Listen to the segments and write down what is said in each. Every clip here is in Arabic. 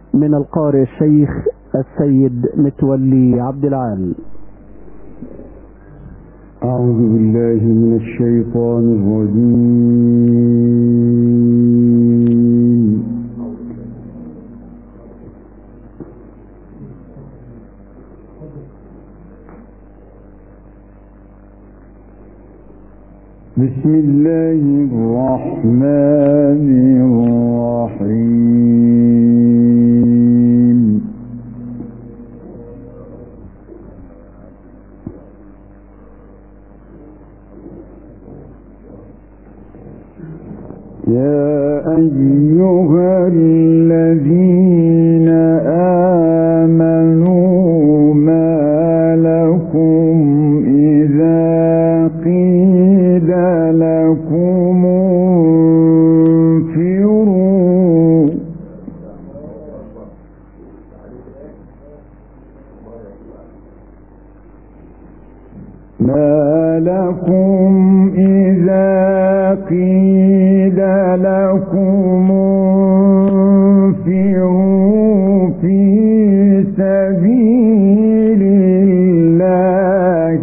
من القارئ الشيخ السيد متولي عبد العال. أعوذ بالله من الشيطان الرجيم. بسم الله الرحمن الرحيم. يا أيها الذين آمنوا ما لكم إذا قيل لكم انفروا ما لكم إذا قيل لكم انفروا في سبيل الله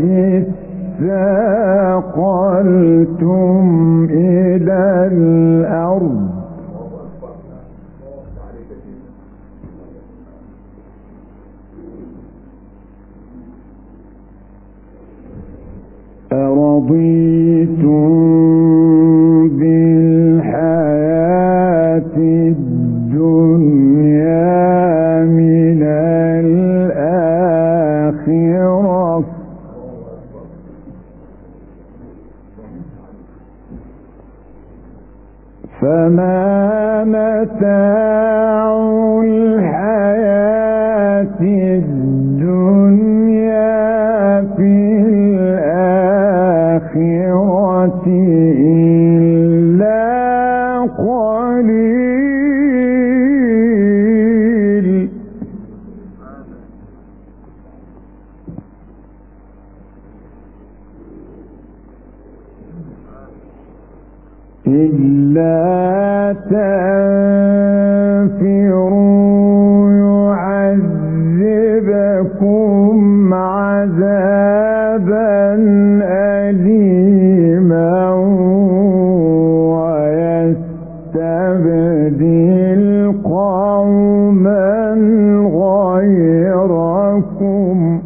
اثاقلتم إلى الأرض أرضيتم بالحياة الدنيا من الآخرة فما متاع الحياة الدنيا في الآخرة إلا قليل إلا تنفروا يعذبكم عذابا أليما ويستبدل قوما غيركم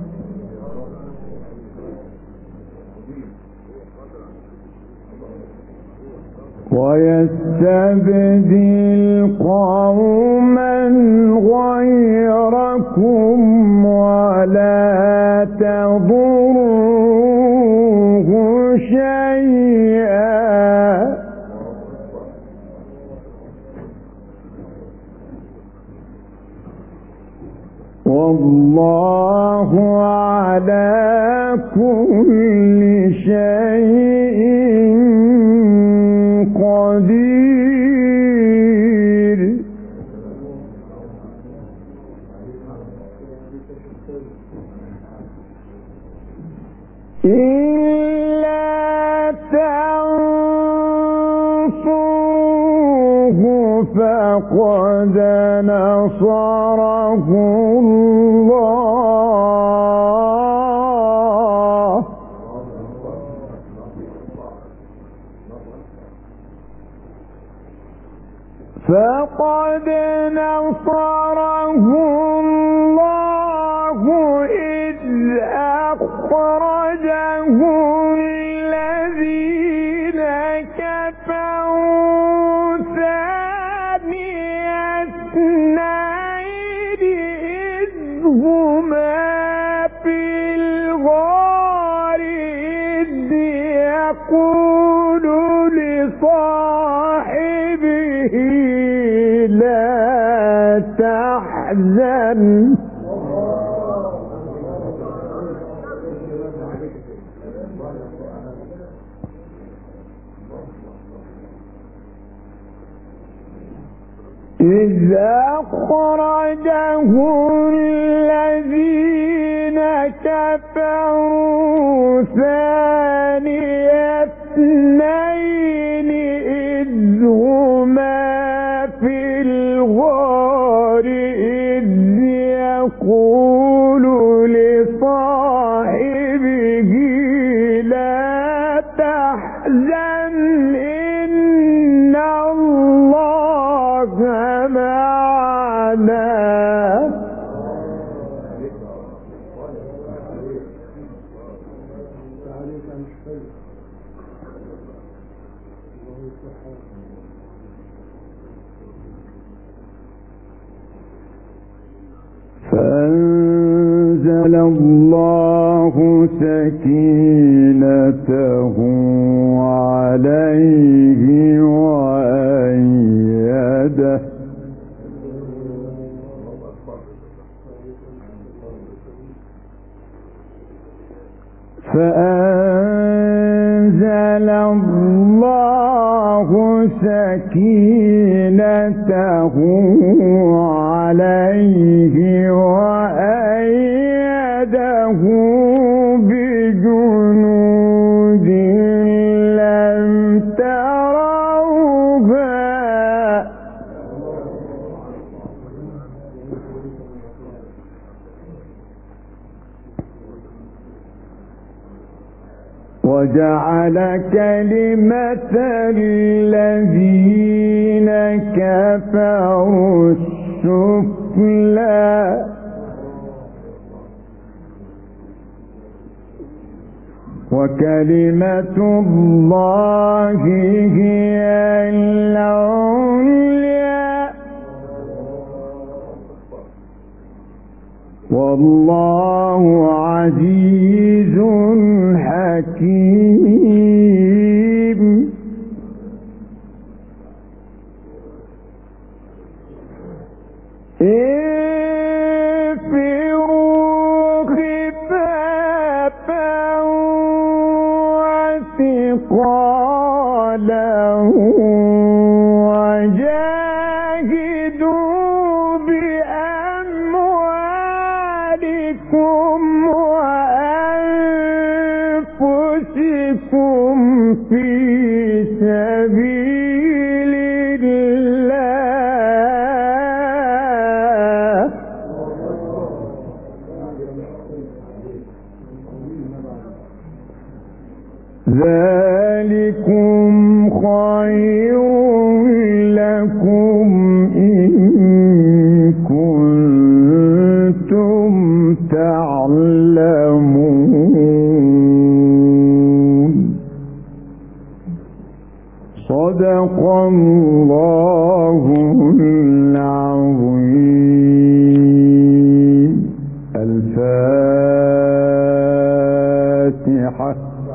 ولا تضروه شيئا والله على كل شيء قدير. إلا تنصروه فقد نصره الله إذ أخرجه الذين كفروا ثاني اثنين إذ هما في الغار إذ يقول لصاحبه لا تحزن إذ أخرجه الذين كفروا ثاني اثنين إذ هما في الغار يقول لصاحبه لا تحزن إن الله معنا. فأنزل الله سكينته عليه وأيده فأنزل الله سكينته عليه وأيده بجنود لم تروها وجعل كلمة الذين كفروا السفلى وكلمة الله هي العليا والله عزيز حكيم. انفروا خفافا وثقالا وجاهدوا بأموالكم وأنفسكم في سبيل الله ذلكم خير لكم إن كنتم تعلمون. صدق الله العظيم. الفاتحة.